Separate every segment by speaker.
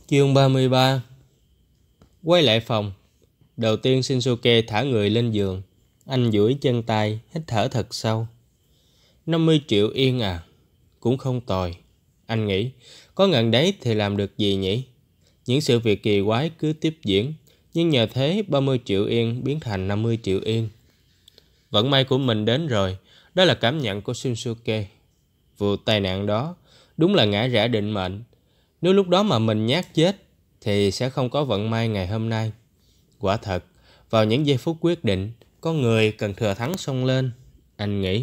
Speaker 1: Chương 33. Quay lại phòng. Đầu tiên Shinsuke thả người lên giường. Anh duỗi chân tay, hít thở thật sâu. 50 triệu yên à? Cũng không tồi. Anh nghĩ, có ngần đấy thì làm được gì nhỉ? Những sự việc kỳ quái cứ tiếp diễn, nhưng nhờ thế 30 triệu yên biến thành 50 triệu yên. Vận may của mình đến rồi, đó là cảm nhận của Shinsuke. Vụ tai nạn đó đúng là ngã rẽ định mệnh. Nếu lúc đó mà mình nhát chết thì sẽ không có vận may ngày hôm nay. Quả thật, vào những giây phút quyết định, con người cần thừa thắng xông lên, anh nghĩ.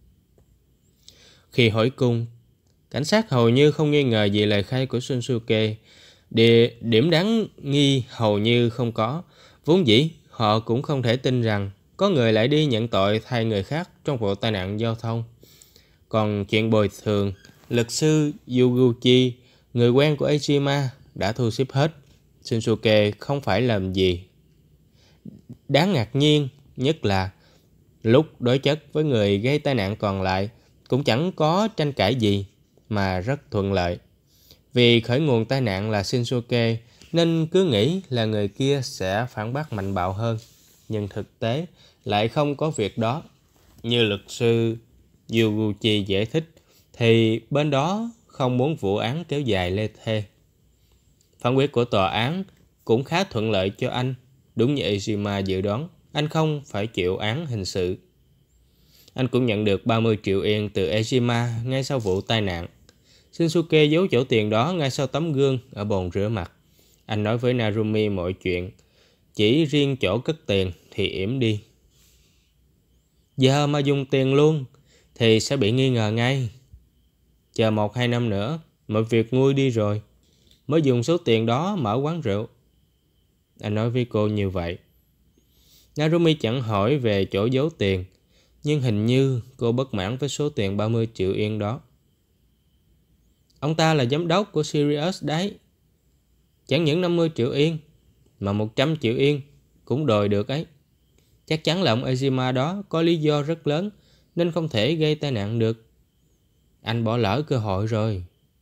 Speaker 1: Khi hỏi cung, cảnh sát hầu như không nghi ngờ gì lời khai của Shinsuke. Điểm đáng nghi hầu như không có. Vốn dĩ, họ cũng không thể tin rằng có người lại đi nhận tội thay người khác trong vụ tai nạn giao thông. Còn chuyện bồi thường, luật sư Yuguchi, người quen của Ejima, đã thu xếp hết. Shinsuke không phải làm gì. Đáng ngạc nhiên nhất là lúc đối chất với người gây tai nạn còn lại cũng chẳng có tranh cãi gì mà rất thuận lợi. Vì khởi nguồn tai nạn là Shinsuke nên cứ nghĩ là người kia sẽ phản bác mạnh bạo hơn. Nhưng thực tế lại không có việc đó. Như luật sư Yuguchi giải thích thì bên đó không muốn vụ án kéo dài lê thê. Phán quyết của tòa án cũng khá thuận lợi cho anh. Đúng như Ejima dự đoán, anh không phải chịu án hình sự. Anh cũng nhận được 30 triệu yên từ Ejima ngay sau vụ tai nạn. Shinsuke giấu chỗ tiền đó ngay sau tấm gương ở bồn rửa mặt. Anh nói với Narumi mọi chuyện, chỉ riêng chỗ cất tiền thì yểm đi. Giờ mà dùng tiền luôn thì sẽ bị nghi ngờ ngay. Chờ 1-2 năm nữa, mọi việc nguôi đi rồi, mới dùng số tiền đó mở quán rượu. Anh nói với cô như vậy. Narumi chẳng hỏi về chỗ giấu tiền, nhưng hình như cô bất mãn với số tiền 30 triệu yên đó. Ông ta là giám đốc của Sirius đấy. Chẳng những 50 triệu yên, mà 100 triệu yên cũng đòi được ấy. Chắc chắn là ông Ejima đó có lý do rất lớn nên không thể gây tai nạn được. Anh bỏ lỡ cơ hội rồi.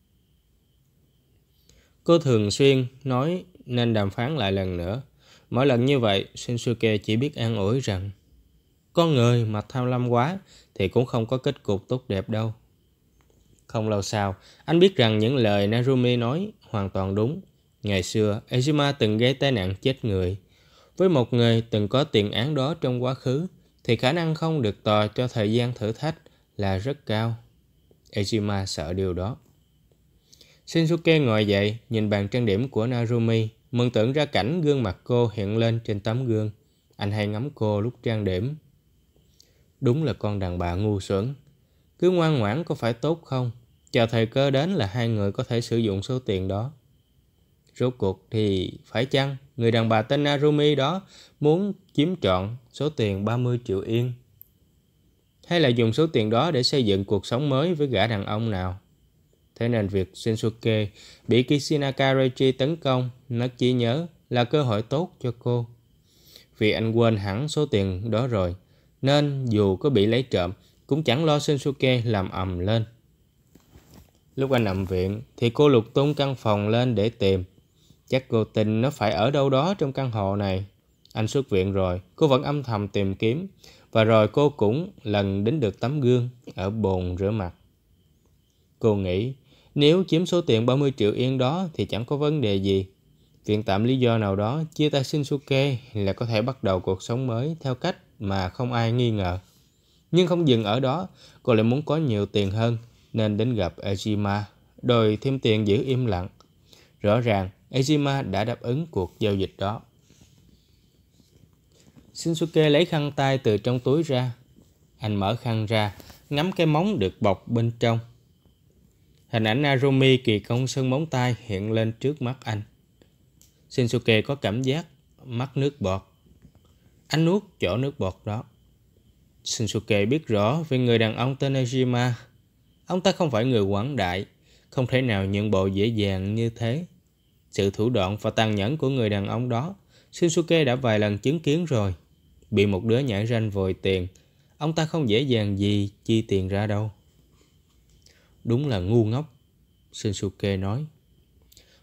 Speaker 1: Cô thường xuyên nói nên đàm phán lại lần nữa. Mỗi lần như vậy, Shinsuke chỉ biết an ủi rằng con người mà tham lam quá thì cũng không có kết cục tốt đẹp đâu. Không lâu sau, anh biết rằng những lời Narumi nói hoàn toàn đúng. Ngày xưa, Ejima từng gây tai nạn chết người. Với một người từng có tiền án đó trong quá khứ, thì khả năng không được tòa cho thời gian thử thách là rất cao. Ejima sợ điều đó. Shinsuke ngồi dậy, nhìn bàn trang điểm của Narumi, mường tượng ra cảnh gương mặt cô hiện lên trên tấm gương. Anh hay ngắm cô lúc trang điểm. Đúng là con đàn bà ngu xuẩn. Cứ ngoan ngoãn có phải tốt không? Chờ thời cơ đến là hai người có thể sử dụng số tiền đó. Rốt cuộc thì phải chăng người đàn bà tên Narumi đó muốn chiếm trọn số tiền 30 triệu yên? Hay là dùng số tiền đó để xây dựng cuộc sống mới với gã đàn ông nào? Thế nên việc Shinsuke bị Kishinaka Reichi tấn công, mất trí nhớ là cơ hội tốt cho cô. Vì anh quên hẳn số tiền đó rồi, nên dù có bị lấy trộm, cũng chẳng lo Shinsuke làm ầm lên. Lúc anh nằm viện, thì cô lục tung căn phòng lên để tìm. Chắc cô tin nó phải ở đâu đó trong căn hộ này. Anh xuất viện rồi, cô vẫn âm thầm tìm kiếm. Và rồi cô cũng lần đến được tấm gương ở bồn rửa mặt. Cô nghĩ, nếu chiếm số tiền 30 triệu yên đó thì chẳng có vấn đề gì. Viện tạm lý do nào đó chia tay Shinsuke là có thể bắt đầu cuộc sống mới theo cách mà không ai nghi ngờ. Nhưng không dừng ở đó, cô lại muốn có nhiều tiền hơn nên đến gặp Ejima, đòi thêm tiền giữ im lặng. Rõ ràng Ejima đã đáp ứng cuộc giao dịch đó. Shinsuke lấy khăn tay từ trong túi ra. Anh mở khăn ra, ngắm cái móng được bọc bên trong. Hình ảnh Narumi kỳ công sơn móng tay hiện lên trước mắt anh. Shinsuke có cảm giác mắc nước bọt. Anh nuốt chỗ nước bọt đó. Shinsuke biết rõ về người đàn ông tên Ejima. Ông ta không phải người quảng đại, không thể nào nhượng bộ dễ dàng như thế. Sự thủ đoạn và tàn nhẫn của người đàn ông đó, Shinsuke đã vài lần chứng kiến rồi. Bị một đứa nhảy ranh vòi tiền, ông ta không dễ dàng gì chi tiền ra đâu. Đúng là ngu ngốc, Shinsuke nói.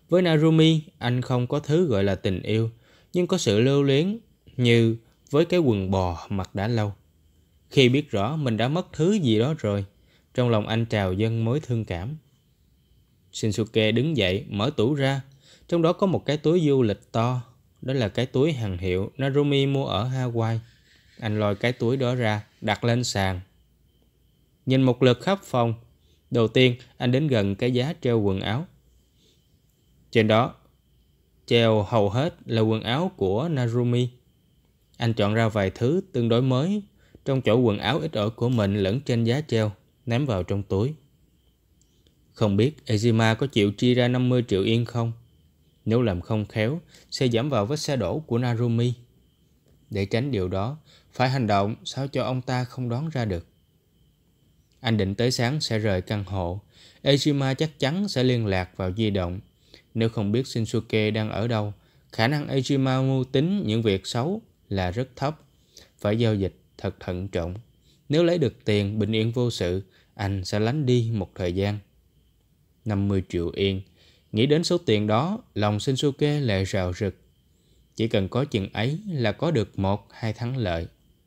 Speaker 1: Với Narumi, anh không có thứ gọi là tình yêu, nhưng có sự lưu luyến như với cái quần bò mặc đã lâu. Khi biết rõ mình đã mất thứ gì đó rồi, trong lòng anh trào dâng mối thương cảm. Shinsuke đứng dậy, mở tủ ra. Trong đó có một cái túi du lịch to. Đó là cái túi hàng hiệu Narumi mua ở Hawaii. Anh lôi cái túi đó ra, đặt lên sàn. Nhìn một lượt khắp phòng. Đầu tiên, anh đến gần cái giá treo quần áo. Trên đó, treo hầu hết là quần áo của Narumi. Anh chọn ra vài thứ tương đối mới trong chỗ quần áo ít ỏi của mình lẫn trên giá treo, ném vào trong túi. Không biết Ejima có chịu chi ra 50 triệu yên không? Nếu làm không khéo, sẽ giảm vào vết xe đổ của Narumi. Để tránh điều đó, phải hành động sao cho ông ta không đoán ra được. Anh định tới sáng sẽ rời căn hộ. Ejima chắc chắn sẽ liên lạc vào di động. Nếu không biết Shinsuke đang ở đâu, khả năng Ejima mưu tính những việc xấu là rất thấp. Phải giao dịch thật thận trọng. Nếu lấy được tiền bình yên vô sự, anh sẽ lánh đi một thời gian. 50 triệu yên. Nghĩ đến số tiền đó, lòng Shinsuke lại rào rực. Chỉ cần có chừng ấy là có được 1-2 thắng lợi.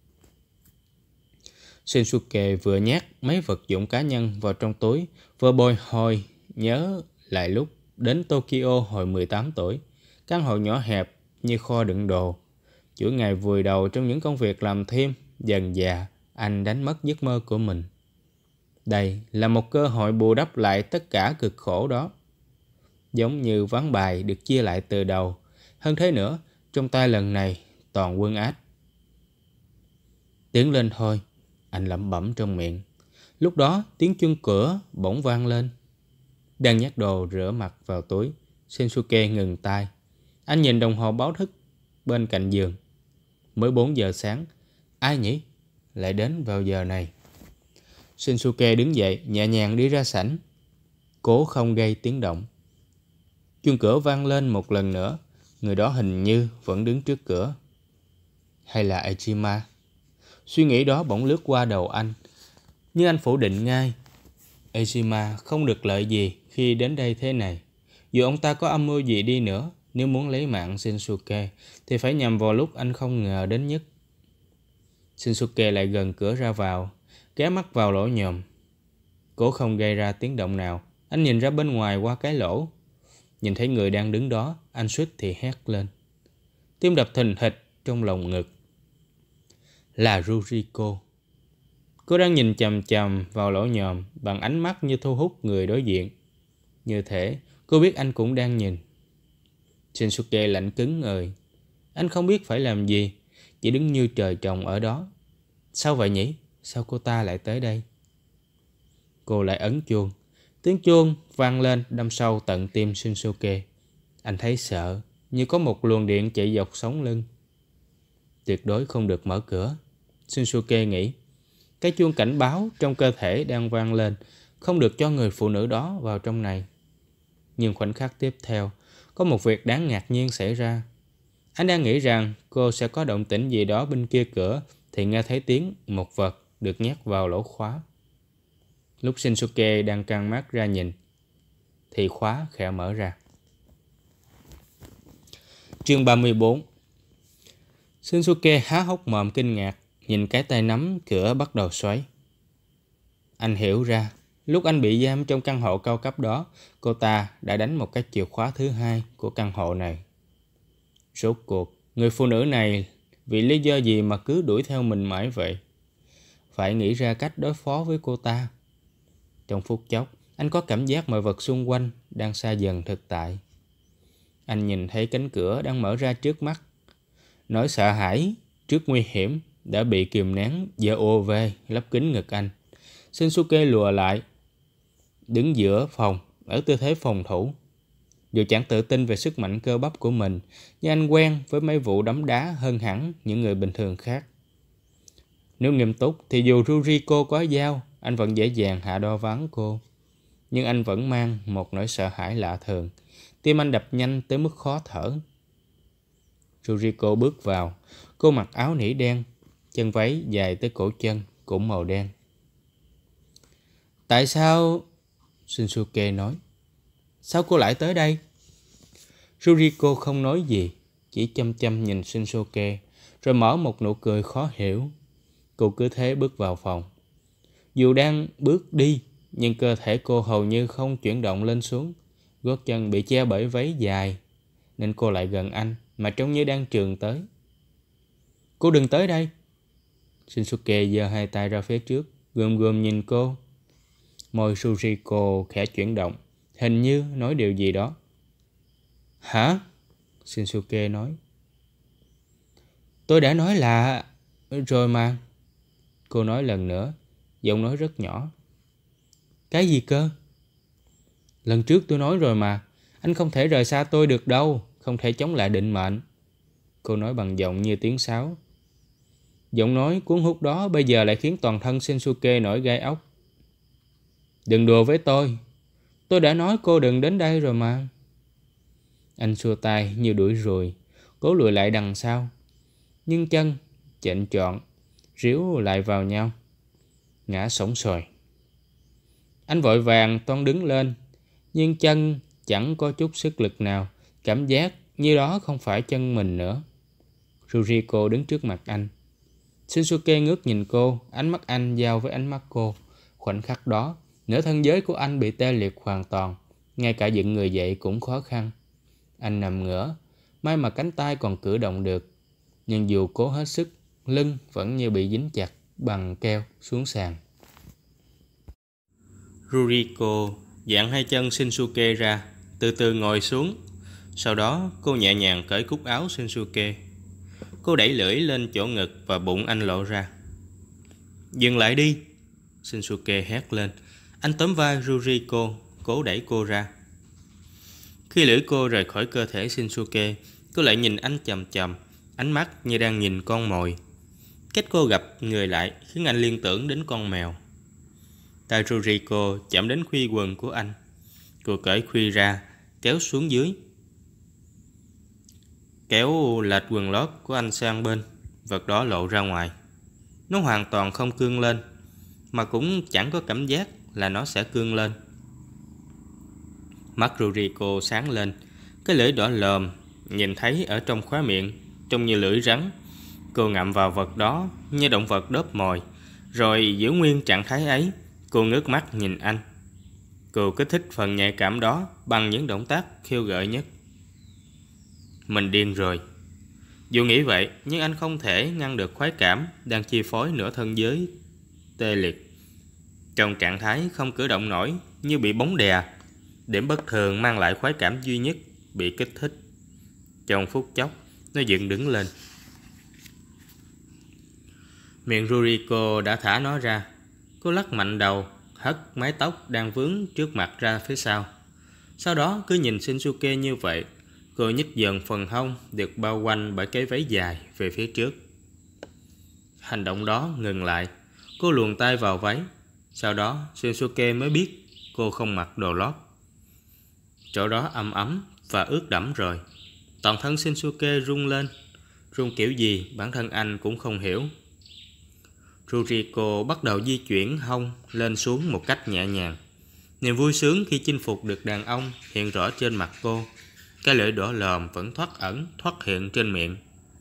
Speaker 1: Shinsuke vừa nhét mấy vật dụng cá nhân vào trong túi, vừa bồi hồi nhớ lại lúc đến Tokyo hồi 18 tuổi. Căn hộ nhỏ hẹp như kho đựng đồ. Chuỗi ngày vùi đầu trong những công việc làm thêm, dần dà anh đánh mất giấc mơ của mình. Đây là một cơ hội bù đắp lại tất cả cực khổ đó. Giống như ván bài được chia lại từ đầu. Hơn thế nữa, trong tay lần này toàn quân át. Tiến lên thôi, anh lẩm bẩm trong miệng. Lúc đó tiếng chuông cửa bỗng vang lên. Đang nhét đồ rửa mặt vào túi, Shinsuke ngừng tay. Anh nhìn đồng hồ báo thức bên cạnh giường. Mới 4 giờ sáng. Ai nhỉ? Lại đến vào giờ này. Shinsuke đứng dậy, nhẹ nhàng đi ra sảnh. Cố không gây tiếng động. Chuông cửa vang lên một lần nữa. Người đó hình như vẫn đứng trước cửa. Hay là Ejima? Suy nghĩ đó bỗng lướt qua đầu anh. Nhưng anh phủ định ngay. Ejima không được lợi gì khi đến đây thế này. Dù ông ta có âm mưu gì đi nữa, nếu muốn lấy mạng Shinsuke thì phải nhằm vào lúc anh không ngờ đến nhất. Shinsuke lại gần cửa ra vào, ghé mắt vào lỗ nhòm. Cố không gây ra tiếng động nào, anh nhìn ra bên ngoài qua cái lỗ. Nhìn thấy người đang đứng đó, anh suýt thì hét lên. Tim đập thình thịch trong lồng ngực. Là Ruriko. Cô đang nhìn chằm chằm vào lỗ nhòm bằng ánh mắt như thu hút người đối diện. Như thể cô biết anh cũng đang nhìn. Shinsuke lạnh cứng người. Anh không biết phải làm gì, chỉ đứng như trời trồng ở đó. Sao vậy nhỉ? Sao cô ta lại tới đây? Cô lại ấn chuông. Tiếng chuông vang lên đâm sâu tận tim Shinsuke. Anh thấy sợ, như có một luồng điện chạy dọc sống lưng. Tuyệt đối không được mở cửa, Shinsuke nghĩ. Cái chuông cảnh báo trong cơ thể đang vang lên, không được cho người phụ nữ đó vào trong này. Nhưng khoảnh khắc tiếp theo, có một việc đáng ngạc nhiên xảy ra. Anh đang nghĩ rằng cô sẽ có động tĩnh gì đó bên kia cửa, thì nghe thấy tiếng một vật được nhét vào lỗ khóa. Lúc Shinsuke đang căng mắt ra nhìn, thì khóa khẽ mở ra. Chương 34. Shinsuke há hốc mồm kinh ngạc, nhìn cái tay nắm cửa bắt đầu xoáy. Anh hiểu ra, lúc anh bị giam trong căn hộ cao cấp đó, cô ta đã đánh một cái chìa khóa thứ hai của căn hộ này. Rốt cuộc, người phụ nữ này vì lý do gì mà cứ đuổi theo mình mãi vậy? Phải nghĩ ra cách đối phó với cô ta. Trong phút chốc, anh có cảm giác mọi vật xung quanh đang xa dần thực tại. Anh nhìn thấy cánh cửa đang mở ra trước mắt. Nỗi sợ hãi trước nguy hiểm đã bị kìm nén giờ ùa về lấp kín ngực anh. Shinsuke lùa lại, đứng giữa phòng ở tư thế phòng thủ. Dù chẳng tự tin về sức mạnh cơ bắp của mình, nhưng anh quen với mấy vụ đấm đá hơn hẳn những người bình thường khác. Nếu nghiêm túc thì dù Ruriko có dao, anh vẫn dễ dàng hạ đo ván cô. Nhưng anh vẫn mang một nỗi sợ hãi lạ thường. Tim anh đập nhanh tới mức khó thở. Ruriko bước vào. Cô mặc áo nỉ đen, chân váy dài tới cổ chân, cũng màu đen. Tại sao? Shinsuke nói. Sao cô lại tới đây? Ruriko không nói gì, chỉ chăm chăm nhìn Shinsuke, rồi mở một nụ cười khó hiểu. Cô cứ thế bước vào phòng. Dù đang bước đi, nhưng cơ thể cô hầu như không chuyển động lên xuống. Gót chân bị che bởi váy dài, nên cô lại gần anh, mà trông như đang trườn tới. Cô đừng tới đây. Shinsuke giơ hai tay ra phía trước, gườm gườm nhìn cô. Môi Ruriko khẽ chuyển động, hình như nói điều gì đó. Hả? Shinsuke nói. Tôi đã nói là... Rồi mà. Cô nói lần nữa, giọng nói rất nhỏ. Cái gì cơ? Lần trước tôi nói rồi mà, anh không thể rời xa tôi được đâu, không thể chống lại định mệnh. Cô nói bằng giọng như tiếng sáo. Giọng nói cuốn hút đó bây giờ lại khiến toàn thân Shinsuke nổi gai ốc. Đừng đùa với tôi đã nói cô đừng đến đây rồi mà. Anh xua tay như đuổi ruồi, cố lùi lại đằng sau. Nhưng chân chệch trọn, ríu lại vào nhau, ngã xổm xoài. Anh vội vàng toan đứng lên, nhưng chân chẳng có chút sức lực nào, cảm giác như đó không phải chân mình nữa. Ruriko đứng trước mặt anh. Shinsuke ngước nhìn cô, ánh mắt anh giao với ánh mắt cô. Khoảnh khắc đó, nửa thân giới của anh bị tê liệt hoàn toàn, ngay cả dựng người dậy cũng khó khăn. Anh nằm ngửa, may mà cánh tay còn cử động được, nhưng dù cố hết sức, lưng vẫn như bị dính chặt bằng keo xuống sàn. Ruriko giãn hai chân Shinsuke ra, từ từ ngồi xuống. Sau đó cô nhẹ nhàng cởi cúc áo Shinsuke. Cô đẩy lưỡi lên chỗ ngực và bụng anh lộ ra. Dừng lại đi, Shinsuke hét lên. Anh tóm vai Ruriko, cố đẩy cô ra. Khi lưỡi cô rời khỏi cơ thể Shinsuke, cô lại nhìn anh chằm chằm, ánh mắt như đang nhìn con mồi. Cách cô gặp người lại khiến anh liên tưởng đến con mèo. Tay Ruriko chạm đến khuy quần của anh. Cô cởi khuy ra, kéo xuống dưới, kéo lệch quần lót của anh sang bên. Vật đó lộ ra ngoài. Nó hoàn toàn không cương lên, mà cũng chẳng có cảm giác là nó sẽ cương lên. Mắt Ruriko sáng lên, cái lưỡi đỏ lòm nhìn thấy ở trong khóe miệng, trông như lưỡi rắn. Cô ngậm vào vật đó như động vật đớp mồi, rồi giữ nguyên trạng thái ấy. Cô ngước mắt nhìn anh. Cô kích thích phần nhạy cảm đó bằng những động tác khiêu gợi nhất. Mình điên rồi. Dù nghĩ vậy, nhưng anh không thể ngăn được khoái cảm đang chi phối nửa thân giới tê liệt. Trong trạng thái không cử động nổi, như bị bóng đè, điểm bất thường mang lại khoái cảm duy nhất bị kích thích. Trong phút chốc, nó dựng đứng lên. Miệng Ruriko đã thả nó ra. Cô lắc mạnh đầu, hất mái tóc đang vướng trước mặt ra phía sau. Sau đó cứ nhìn Shinsuke như vậy. Cô nhích dần phần hông được bao quanh bởi cái váy dài về phía trước. Hành động đó ngừng lại. Cô luồn tay vào váy. Sau đó Shinsuke mới biết cô không mặc đồ lót. Chỗ đó ẩm ấm và ướt đẫm rồi. Toàn thân Shinsuke rung lên. Rung kiểu gì bản thân anh cũng không hiểu. Ruriko bắt đầu di chuyển hông lên xuống một cách nhẹ nhàng. Niềm vui sướng khi chinh phục được đàn ông hiện rõ trên mặt cô. Cái lưỡi đỏ lòm vẫn thoát ẩn thoát hiện trên miệng.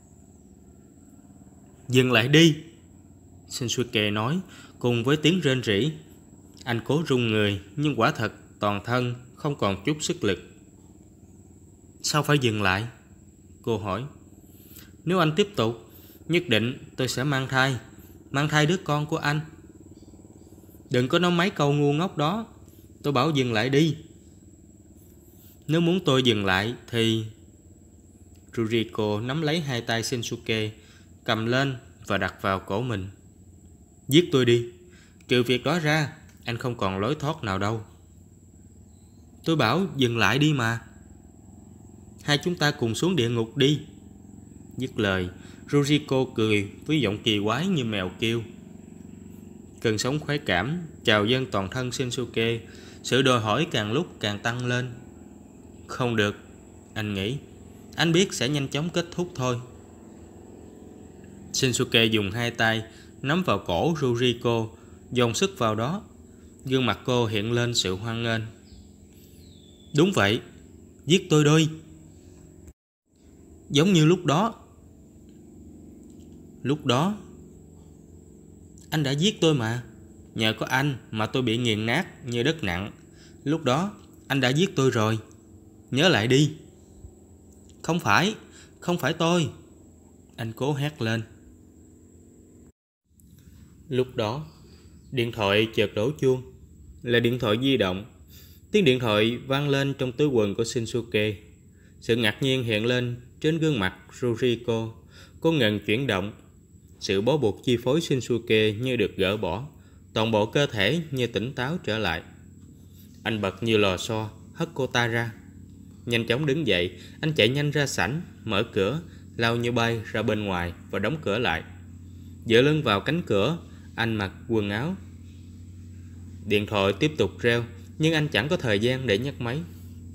Speaker 1: Dừng lại đi, Shinsuke nói cùng với tiếng rên rỉ. Anh cố rung người, nhưng quả thật toàn thân không còn chút sức lực. Sao phải dừng lại? Cô hỏi. Nếu anh tiếp tục, nhất định tôi sẽ mang thai đứa con của anh. Đừng có nói mấy câu ngu ngốc đó. Tôi bảo dừng lại đi. Nếu muốn tôi dừng lại thì... Ruriko nắm lấy hai tay Shinsuke, cầm lên và đặt vào cổ mình. Giết tôi đi. Trừ việc đó ra, anh không còn lối thoát nào đâu. Tôi bảo dừng lại đi mà. Hai chúng ta cùng xuống địa ngục đi. Dứt lời, Ruriko cười với giọng kỳ quái như mèo kêu. Cơn sóng khoái cảm trào dâng toàn thân Shinsuke. Sự đòi hỏi càng lúc càng tăng lên. Không được, anh nghĩ. Anh biết sẽ nhanh chóng kết thúc thôi. Shinsuke dùng hai tay nắm vào cổ Ruriko, dồn sức vào đó. Gương mặt cô hiện lên sự hoan nghênh. Đúng vậy, giết tôi đi. Giống như lúc đó. Lúc đó? Anh đã giết tôi mà. Nhờ có anh mà tôi bị nghiền nát như đất nặng. Lúc đó anh đã giết tôi rồi. Nhớ lại đi. Không phải tôi. Anh cố hét lên. Lúc đó, điện thoại chợt đổ chuông. Là điện thoại di động. Tiếng điện thoại vang lên trong túi quần của Shinsuke. Sự ngạc nhiên hiện lên trên gương mặt Ruriko. Cô ngần chuyển động. Sự bó buộc chi phối Shinsuke như được gỡ bỏ. Toàn bộ cơ thể như tỉnh táo trở lại. Anh bật như lò xo, hất cô ta ra. Nhanh chóng đứng dậy, anh chạy nhanh ra sảnh, mở cửa, lao như bay ra bên ngoài và đóng cửa lại. Dựa lưng vào cánh cửa, anh mặc quần áo. Điện thoại tiếp tục reo, nhưng anh chẳng có thời gian để nhấc máy.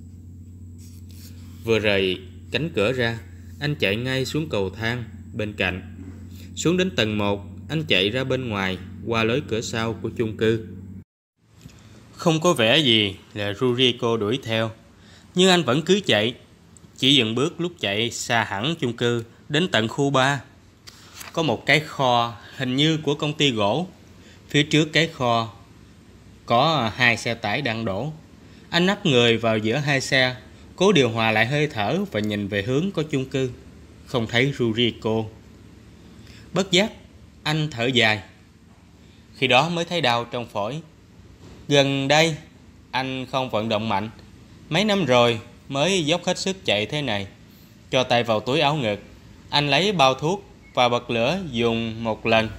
Speaker 1: Vừa rời cánh cửa ra, anh chạy ngay xuống cầu thang bên cạnh. Xuống đến tầng 1, anh chạy ra bên ngoài, qua lối cửa sau của chung cư. Không có vẻ gì là Ruriko đuổi theo, nhưng anh vẫn cứ chạy. Chỉ dừng bước lúc chạy xa hẳn chung cư, đến tận khu 3. Có một cái kho hình như của công ty gỗ. Phía trước cái kho có 2 xe tải đang đổ. Anh nấp người vào giữa 2 xe, cố điều hòa lại hơi thở và nhìn về hướng có chung cư. Không thấy Ruriko. Bất giác, anh thở dài. Khi đó mới thấy đau trong phổi. Gần đây, anh không vận động mạnh. Mấy năm rồi mới dốc hết sức chạy thế này. Cho tay vào túi áo ngực, anh lấy bao thuốc và bật lửa dùng một lần.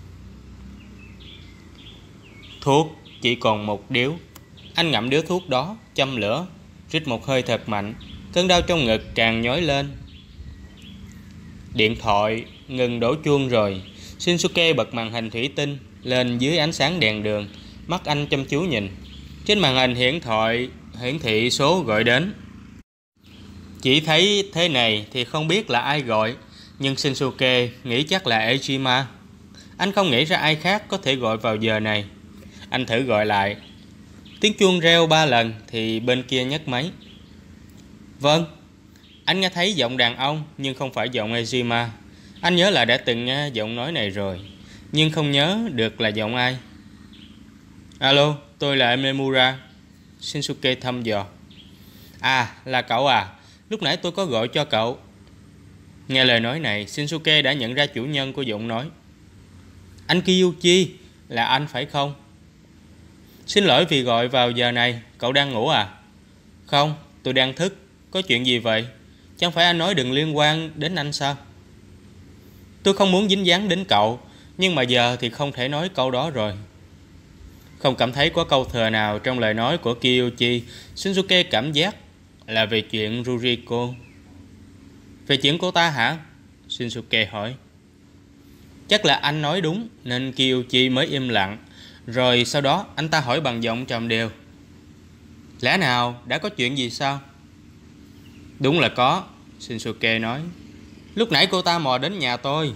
Speaker 1: Thuốc chỉ còn một điếu. Anh ngậm điếu thuốc đó, châm lửa, rít một hơi thật mạnh. Cơn đau trong ngực càng nhói lên. Điện thoại ngừng đổ chuông rồi. Shinsuke bật màn hình thủy tinh lên dưới ánh sáng đèn đường. Mắt anh chăm chú nhìn. Trên màn hình hiển thị số gọi đến. Chỉ thấy thế này thì không biết là ai gọi, nhưng Shinsuke nghĩ chắc là Ejima. Anh không nghĩ ra ai khác có thể gọi vào giờ này. Anh thử gọi lại. Tiếng chuông reo 3 lần thì bên kia nhấc máy. Vâng. Anh nghe thấy giọng đàn ông nhưng không phải giọng Ejima. Anh nhớ là đã từng nghe giọng nói này rồi, nhưng không nhớ được là giọng ai. Alo, tôi là Ememura. Shinsuke thăm dò. À, là cậu à. Lúc nãy tôi có gọi cho cậu. Nghe lời nói này, Shinsuke đã nhận ra chủ nhân của giọng nói. Anh Kiyuchi, là anh phải không? Xin lỗi vì gọi vào giờ này, cậu đang ngủ à? Không, tôi đang thức. Có chuyện gì vậy? Chẳng phải anh nói đừng liên quan đến anh sao? Tôi không muốn dính dáng đến cậu, nhưng mà giờ thì không thể nói câu đó rồi. Không cảm thấy có câu thừa nào trong lời nói của Kiyuchi. Shinsuke cảm giác là về chuyện Ruriko. Về chuyện cô ta hả? Shinsuke hỏi. Chắc là anh nói đúng nên Kiyuchi mới im lặng. Rồi sau đó anh ta hỏi bằng giọng trầm đều. Lẽ nào đã có chuyện gì sao? Đúng là có, Shinsuke nói. Lúc nãy cô ta mò đến nhà tôi.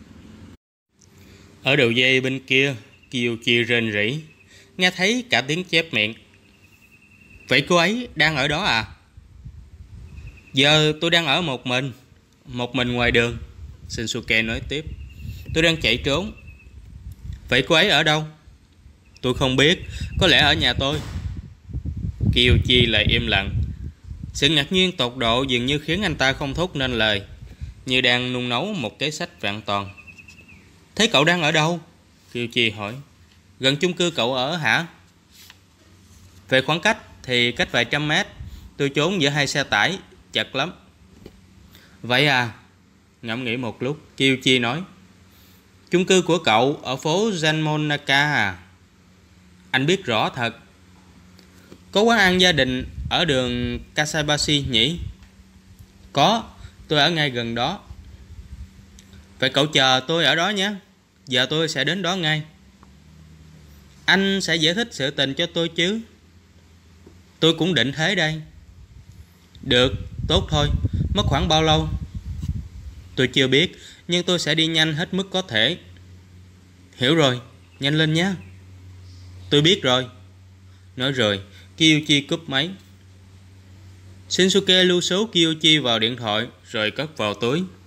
Speaker 1: Ở đầu dây bên kia, Kiyuchi rên rỉ. Nghe thấy cả tiếng chép miệng. Vậy cô ấy đang ở đó à? Giờ tôi đang ở một mình ngoài đường, Shinsuke nói tiếp. Tôi đang chạy trốn. Vậy cô ấy ở đâu? Tôi không biết, có lẽ ở nhà tôi. Kiyuchi lại im lặng. Sự ngạc nhiên tột độ dường như khiến anh ta không thốt nên lời, như đang nung nấu một kế sách vẹn toàn. Thế cậu đang ở đâu? Kiyuchi hỏi. Gần chung cư cậu ở hả? Về khoảng cách thì cách vài trăm mét. Tôi trốn giữa 2 xe tải, chật lắm. Vậy à? Ngẫm nghĩ một lúc, Kiyuchi nói. Chung cư của cậu ở phố Zanmonaka à? Anh biết rõ thật. Có quán ăn gia đình ở đường Kasabashi nhỉ? Có, tôi ở ngay gần đó. Vậy cậu chờ tôi ở đó nhé. Giờ tôi sẽ đến đó ngay. Anh sẽ giải thích sự tình cho tôi chứ? Tôi cũng định thế đây. Được, tốt thôi. Mất khoảng bao lâu? Tôi chưa biết, nhưng tôi sẽ đi nhanh hết mức có thể. Hiểu rồi, nhanh lên nhé. Tôi biết rồi. Nói rồi, Kiyuchi cúp máy. Shinsuke lưu số Kyoichi vào điện thoại rồi cất vào túi.